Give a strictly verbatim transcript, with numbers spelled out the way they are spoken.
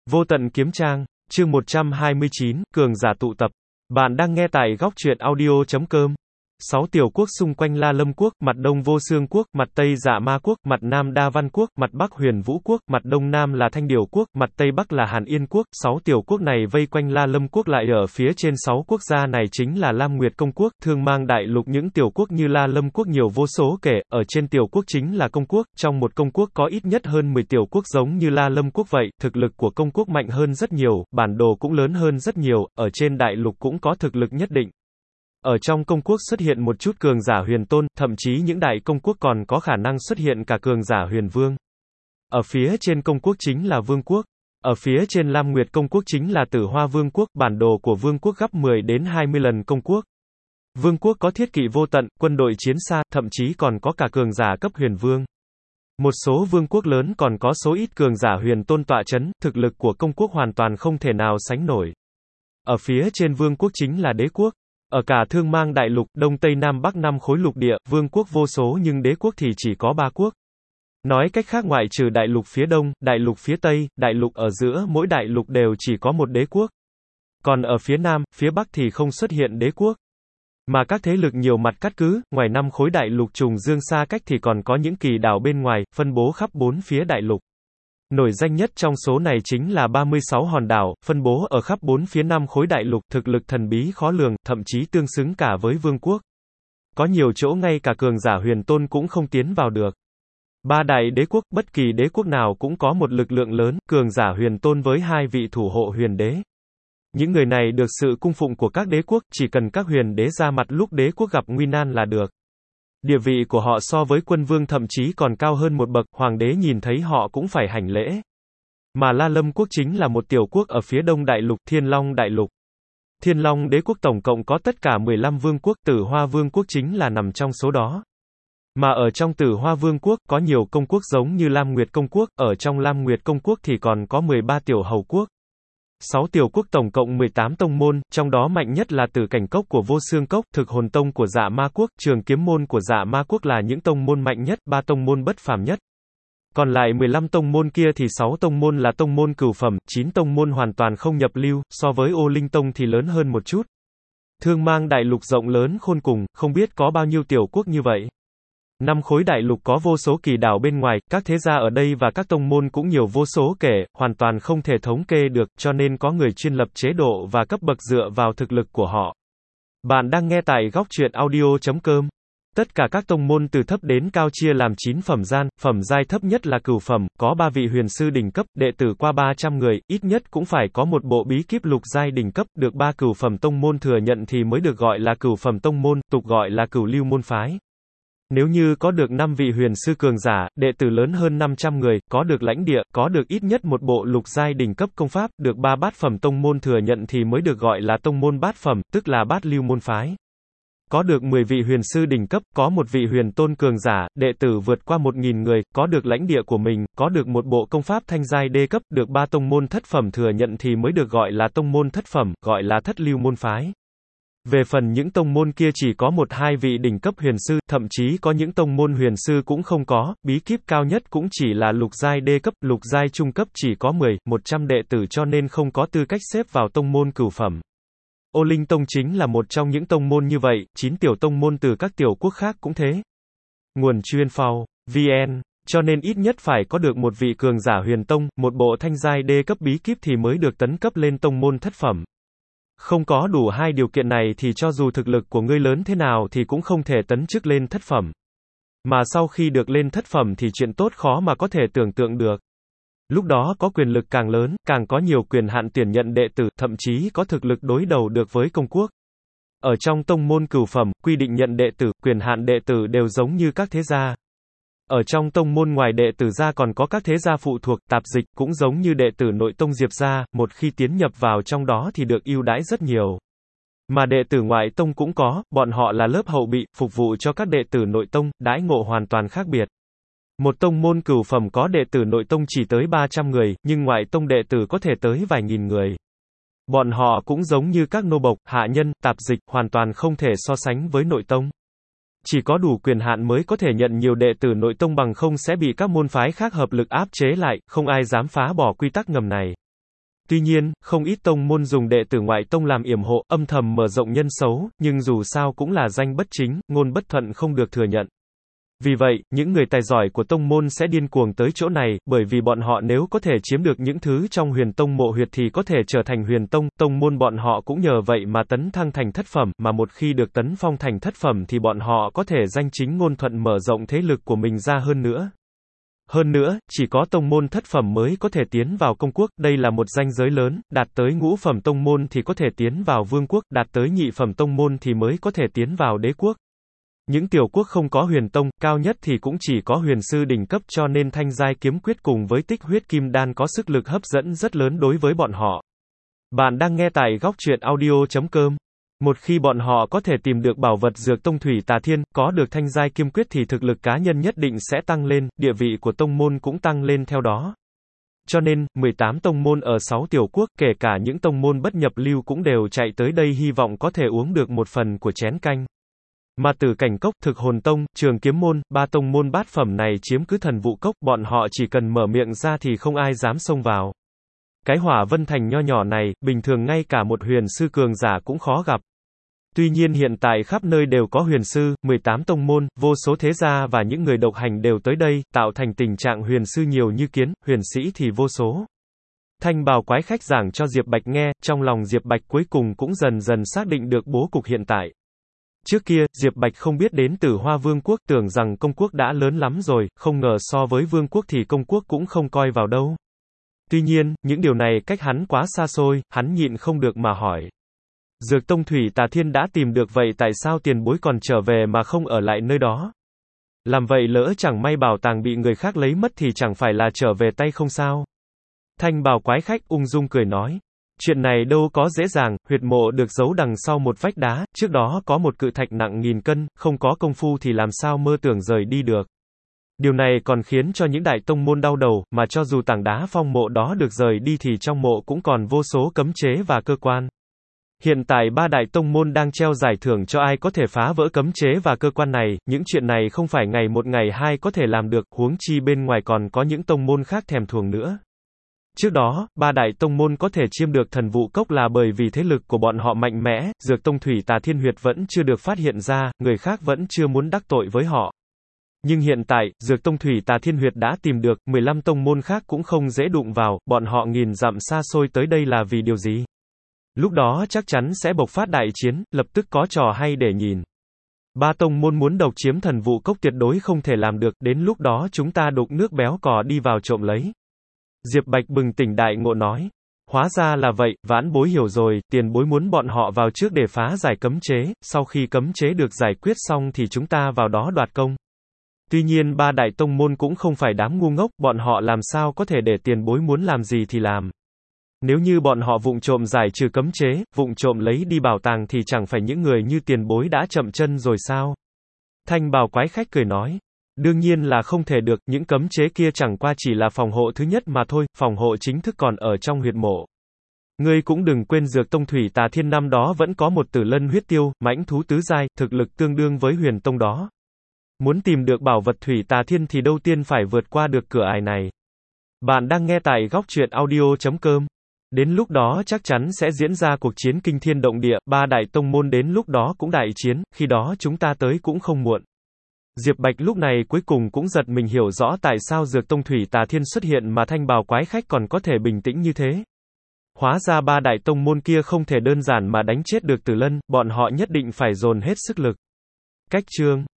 Vô tận kiếm trang, chương một trăm hai mươi chín, cường giả tụ tập. Bạn đang nghe tại góc truyện audio.com. Sáu tiểu quốc xung quanh La Lâm quốc, mặt đông Vô Xương quốc, mặt tây Dạ Ma quốc, mặt nam Đa Văn quốc, mặt bắc Huyền Vũ quốc, mặt đông nam là Thanh Điểu quốc, mặt tây bắc là Hàn Yên quốc. Sáu tiểu quốc này vây quanh La Lâm quốc, lại ở phía trên sáu quốc gia này chính là Lam Nguyệt công quốc, Thương Mang đại lục. Những tiểu quốc như La Lâm quốc nhiều vô số kể, ở trên tiểu quốc chính là công quốc, trong một công quốc có ít nhất hơn mười tiểu quốc giống như La Lâm quốc vậy. Thực lực của công quốc mạnh hơn rất nhiều, bản đồ cũng lớn hơn rất nhiều, ở trên đại lục cũng có thực lực nhất định. Ở trong công quốc xuất hiện một chút cường giả huyền tôn, thậm chí những đại công quốc còn có khả năng xuất hiện cả cường giả huyền vương. Ở phía trên công quốc chính là vương quốc. Ở phía trên Lam Nguyệt công quốc chính là Tử Hoa vương quốc, bản đồ của vương quốc gấp mười đến hai mươi lần công quốc. Vương quốc có thiết kỵ vô tận, quân đội chiến xa, thậm chí còn có cả cường giả cấp huyền vương. Một số vương quốc lớn còn có số ít cường giả huyền tôn tọa chấn, thực lực của công quốc hoàn toàn không thể nào sánh nổi. Ở phía trên vương quốc chính là đế quốc. Ở cả Thương Mang đại lục, đông tây nam bắc năm khối lục địa, vương quốc vô số nhưng đế quốc thì chỉ có ba quốc. Nói cách khác, ngoại trừ đại lục phía đông, đại lục phía tây, đại lục ở giữa, mỗi đại lục đều chỉ có một đế quốc. Còn ở phía nam, phía bắc thì không xuất hiện đế quốc. Mà các thế lực nhiều mặt cắt cứ, ngoài năm khối đại lục trùng dương xa cách thì còn có những kỳ đảo bên ngoài, phân bố khắp bốn phía đại lục. Nổi danh nhất trong số này chính là ba mươi sáu hòn đảo, phân bố ở khắp bốn phía năm khối đại lục, thực lực thần bí khó lường, thậm chí tương xứng cả với vương quốc. Có nhiều chỗ ngay cả cường giả huyền tôn cũng không tiến vào được. Ba đại đế quốc, bất kỳ đế quốc nào cũng có một lực lượng lớn, cường giả huyền tôn với hai vị thủ hộ huyền đế. Những người này được sự cung phụng của các đế quốc, chỉ cần các huyền đế ra mặt lúc đế quốc gặp nguy nan là được. Địa vị của họ so với quân vương thậm chí còn cao hơn một bậc, hoàng đế nhìn thấy họ cũng phải hành lễ. Mà La Lâm quốc chính là một tiểu quốc ở phía đông đại lục, Thiên Long đại lục. Thiên Long đế quốc tổng cộng có tất cả mười lăm vương quốc, Tử Hoa vương quốc chính là nằm trong số đó. Mà ở trong Tử Hoa vương quốc, có nhiều công quốc giống như Lam Nguyệt công quốc, ở trong Lam Nguyệt công quốc thì còn có mười ba tiểu hầu quốc. Sáu tiểu quốc tổng cộng mười tám tông môn, trong đó mạnh nhất là Tử Cảnh cốc của Vô Xương cốc, Thực Hồn tông của Dạ Ma quốc, Trường Kiếm môn của Dạ Ma quốc là những tông môn mạnh nhất, ba tông môn bất phàm nhất. Còn lại mười lăm tông môn kia thì sáu tông môn là tông môn cửu phẩm, chín tông môn hoàn toàn không nhập lưu, so với Ô Linh tông thì lớn hơn một chút. Thương Mang đại lục rộng lớn khôn cùng, không biết có bao nhiêu tiểu quốc như vậy. Năm khối đại lục có vô số kỳ đảo bên ngoài, các thế gia ở đây và các tông môn cũng nhiều vô số kể, hoàn toàn không thể thống kê được, cho nên có người chuyên lập chế độ và cấp bậc dựa vào thực lực của họ. Bạn đang nghe tại góc truyện audio.com. Tất cả các tông môn từ thấp đến cao chia làm chín phẩm gian, phẩm giai thấp nhất là cửu phẩm, có ba vị huyền sư đỉnh cấp, đệ tử qua ba trăm người, ít nhất cũng phải có một bộ bí kíp lục giai đỉnh cấp, được ba cửu phẩm tông môn thừa nhận thì mới được gọi là cửu phẩm tông môn, tục gọi là cửu lưu môn phái. Nếu như có được năm vị huyền sư cường giả, đệ tử lớn hơn năm trăm người, có được lãnh địa, có được ít nhất một bộ lục giai đỉnh cấp công pháp, được ba bát phẩm tông môn thừa nhận thì mới được gọi là tông môn bát phẩm, tức là bát lưu môn phái. Có được mười vị huyền sư đỉnh cấp, có một vị huyền tôn cường giả, đệ tử vượt qua một nghìn người, có được lãnh địa của mình, có được một bộ công pháp thanh giai đê cấp, được ba tông môn thất phẩm thừa nhận thì mới được gọi là tông môn thất phẩm, gọi là thất lưu môn phái. Về phần những tông môn kia chỉ có một hai vị đỉnh cấp huyền sư, thậm chí có những tông môn huyền sư cũng không có, bí kíp cao nhất cũng chỉ là lục giai đê cấp, lục giai trung cấp chỉ có mười, một trăm đệ tử cho nên không có tư cách xếp vào tông môn cửu phẩm. Ô Linh tông chính là một trong những tông môn như vậy, chín tiểu tông môn từ các tiểu quốc khác cũng thế. Nguồn chuyên phao, vn, cho nên ít nhất phải có được một vị cường giả huyền tông, một bộ thanh giai đê cấp bí kíp thì mới được tấn cấp lên tông môn thất phẩm. Không có đủ hai điều kiện này thì cho dù thực lực của ngươi lớn thế nào thì cũng không thể tấn chức lên thất phẩm. Mà sau khi được lên thất phẩm thì chuyện tốt khó mà có thể tưởng tượng được. Lúc đó có quyền lực càng lớn, càng có nhiều quyền hạn tuyển nhận đệ tử, thậm chí có thực lực đối đầu được với công quốc. Ở trong tông môn cửu phẩm, quy định nhận đệ tử, quyền hạn đệ tử đều giống như các thế gia. Ở trong tông môn ngoài đệ tử gia còn có các thế gia phụ thuộc, tạp dịch, cũng giống như đệ tử nội tông Diệp gia, một khi tiến nhập vào trong đó thì được ưu đãi rất nhiều. Mà đệ tử ngoại tông cũng có, bọn họ là lớp hậu bị, phục vụ cho các đệ tử nội tông, đãi ngộ hoàn toàn khác biệt. Một tông môn cửu phẩm có đệ tử nội tông chỉ tới ba trăm người, nhưng ngoại tông đệ tử có thể tới vài nghìn người. Bọn họ cũng giống như các nô bộc, hạ nhân, tạp dịch, hoàn toàn không thể so sánh với nội tông. Chỉ có đủ quyền hạn mới có thể nhận nhiều đệ tử nội tông, bằng không sẽ bị các môn phái khác hợp lực áp chế lại, không ai dám phá bỏ quy tắc ngầm này. Tuy nhiên, không ít tông môn dùng đệ tử ngoại tông làm yểm hộ, âm thầm mở rộng nhân xấu, nhưng dù sao cũng là danh bất chính, ngôn bất thuận không được thừa nhận. Vì vậy, những người tài giỏi của tông môn sẽ điên cuồng tới chỗ này, bởi vì bọn họ nếu có thể chiếm được những thứ trong huyền tông mộ huyệt thì có thể trở thành huyền tông, tông môn bọn họ cũng nhờ vậy mà tấn thăng thành thất phẩm, mà một khi được tấn phong thành thất phẩm thì bọn họ có thể danh chính ngôn thuận mở rộng thế lực của mình ra hơn nữa. Hơn nữa, chỉ có tông môn thất phẩm mới có thể tiến vào công quốc, đây là một ranh giới lớn, đạt tới ngũ phẩm tông môn thì có thể tiến vào vương quốc, đạt tới nhị phẩm tông môn thì mới có thể tiến vào đế quốc. Những tiểu quốc không có huyền tông, cao nhất thì cũng chỉ có huyền sư đỉnh cấp, cho nên thanh giai kiếm quyết cùng với tích huyết kim đan có sức lực hấp dẫn rất lớn đối với bọn họ. Bạn đang nghe tại góc truyện audio chấm com. Một khi bọn họ có thể tìm được bảo vật dược tông thủy tà thiên, có được thanh giai kiếm quyết thì thực lực cá nhân nhất định sẽ tăng lên, địa vị của tông môn cũng tăng lên theo đó. Cho nên, mười tám tông môn ở sáu tiểu quốc, kể cả những tông môn bất nhập lưu cũng đều chạy tới đây hy vọng có thể uống được một phần của chén canh. Mà Tử Cảnh Cốc, Thực Hồn Tông, Trường Kiếm Môn, ba tông môn bát phẩm này chiếm cứ Thần Vụ Cốc, bọn họ chỉ cần mở miệng ra thì không ai dám xông vào. Cái Hỏa Vân Thành nho nhỏ này, bình thường ngay cả một huyền sư cường giả cũng khó gặp. Tuy nhiên hiện tại khắp nơi đều có huyền sư, mười tám tông môn, vô số thế gia và những người độc hành đều tới đây, tạo thành tình trạng huyền sư nhiều như kiến, huyền sĩ thì vô số. Thanh bào quái khách giảng cho Diệp Bạch nghe, trong lòng Diệp Bạch cuối cùng cũng dần dần xác định được bố cục hiện tại. Trước kia, Diệp Bạch không biết đến Tử Hoa Vương quốc, tưởng rằng công quốc đã lớn lắm rồi, không ngờ so với vương quốc thì công quốc cũng không coi vào đâu. Tuy nhiên, những điều này cách hắn quá xa xôi, hắn nhịn không được mà hỏi. Dược tông thủy tà thiên đã tìm được vậy tại sao tiền bối còn trở về mà không ở lại nơi đó? Làm vậy lỡ chẳng may bảo tàng bị người khác lấy mất thì chẳng phải là trở về tay không sao? Thanh bào quái khách ung dung cười nói. Chuyện này đâu có dễ dàng, huyệt mộ được giấu đằng sau một vách đá, trước đó có một cự thạch nặng nghìn cân, không có công phu thì làm sao mơ tưởng rời đi được. Điều này còn khiến cho những đại tông môn đau đầu, mà cho dù tảng đá phong mộ đó được rời đi thì trong mộ cũng còn vô số cấm chế và cơ quan. Hiện tại ba đại tông môn đang treo giải thưởng cho ai có thể phá vỡ cấm chế và cơ quan này, những chuyện này không phải ngày một ngày hai có thể làm được, huống chi bên ngoài còn có những tông môn khác thèm thuồng nữa. Trước đó, ba đại tông môn có thể chiếm được Thần Vụ Cốc là bởi vì thế lực của bọn họ mạnh mẽ, Dược tông thủy tà thiên huyệt vẫn chưa được phát hiện ra, người khác vẫn chưa muốn đắc tội với họ. Nhưng hiện tại, Dược tông thủy tà thiên huyệt đã tìm được, mười lăm tông môn khác cũng không dễ đụng vào, bọn họ nghìn dặm xa xôi tới đây là vì điều gì? Lúc đó chắc chắn sẽ bộc phát đại chiến, lập tức có trò hay để nhìn. Ba tông môn muốn độc chiếm Thần Vụ Cốc tuyệt đối không thể làm được, đến lúc đó chúng ta đục nước béo cò đi vào trộm lấy. Diệp Bạch bừng tỉnh đại ngộ nói. Hóa ra là vậy, vãn bối hiểu rồi, tiền bối muốn bọn họ vào trước để phá giải cấm chế, sau khi cấm chế được giải quyết xong thì chúng ta vào đó đoạt công. Tuy nhiên ba đại tông môn cũng không phải đám ngu ngốc, bọn họ làm sao có thể để tiền bối muốn làm gì thì làm. Nếu như bọn họ vụng trộm giải trừ cấm chế, vụng trộm lấy đi bảo tàng thì chẳng phải những người như tiền bối đã chậm chân rồi sao? Thanh bào quái khách cười nói. Đương nhiên là không thể được, những cấm chế kia chẳng qua chỉ là phòng hộ thứ nhất mà thôi, phòng hộ chính thức còn ở trong huyệt mộ. Ngươi cũng đừng quên Dược tông thủy tà thiên năm đó vẫn có một Tử Lân huyết tiêu, mãnh thú tứ giai, thực lực tương đương với huyền tông đó. Muốn tìm được bảo vật thủy tà thiên thì đâu tiên phải vượt qua được cửa ải này. Bạn đang nghe tại góc truyện audio chấm com. Đến lúc đó chắc chắn sẽ diễn ra cuộc chiến kinh thiên động địa, ba đại tông môn đến lúc đó cũng đại chiến, khi đó chúng ta tới cũng không muộn. Diệp Bạch lúc này cuối cùng cũng giật mình hiểu rõ tại sao Dược tông thủy tà thiên xuất hiện mà thanh bào quái khách còn có thể bình tĩnh như thế. Hóa ra ba đại tông môn kia không thể đơn giản mà đánh chết được Tử Lân, bọn họ nhất định phải dồn hết sức lực. Cách chương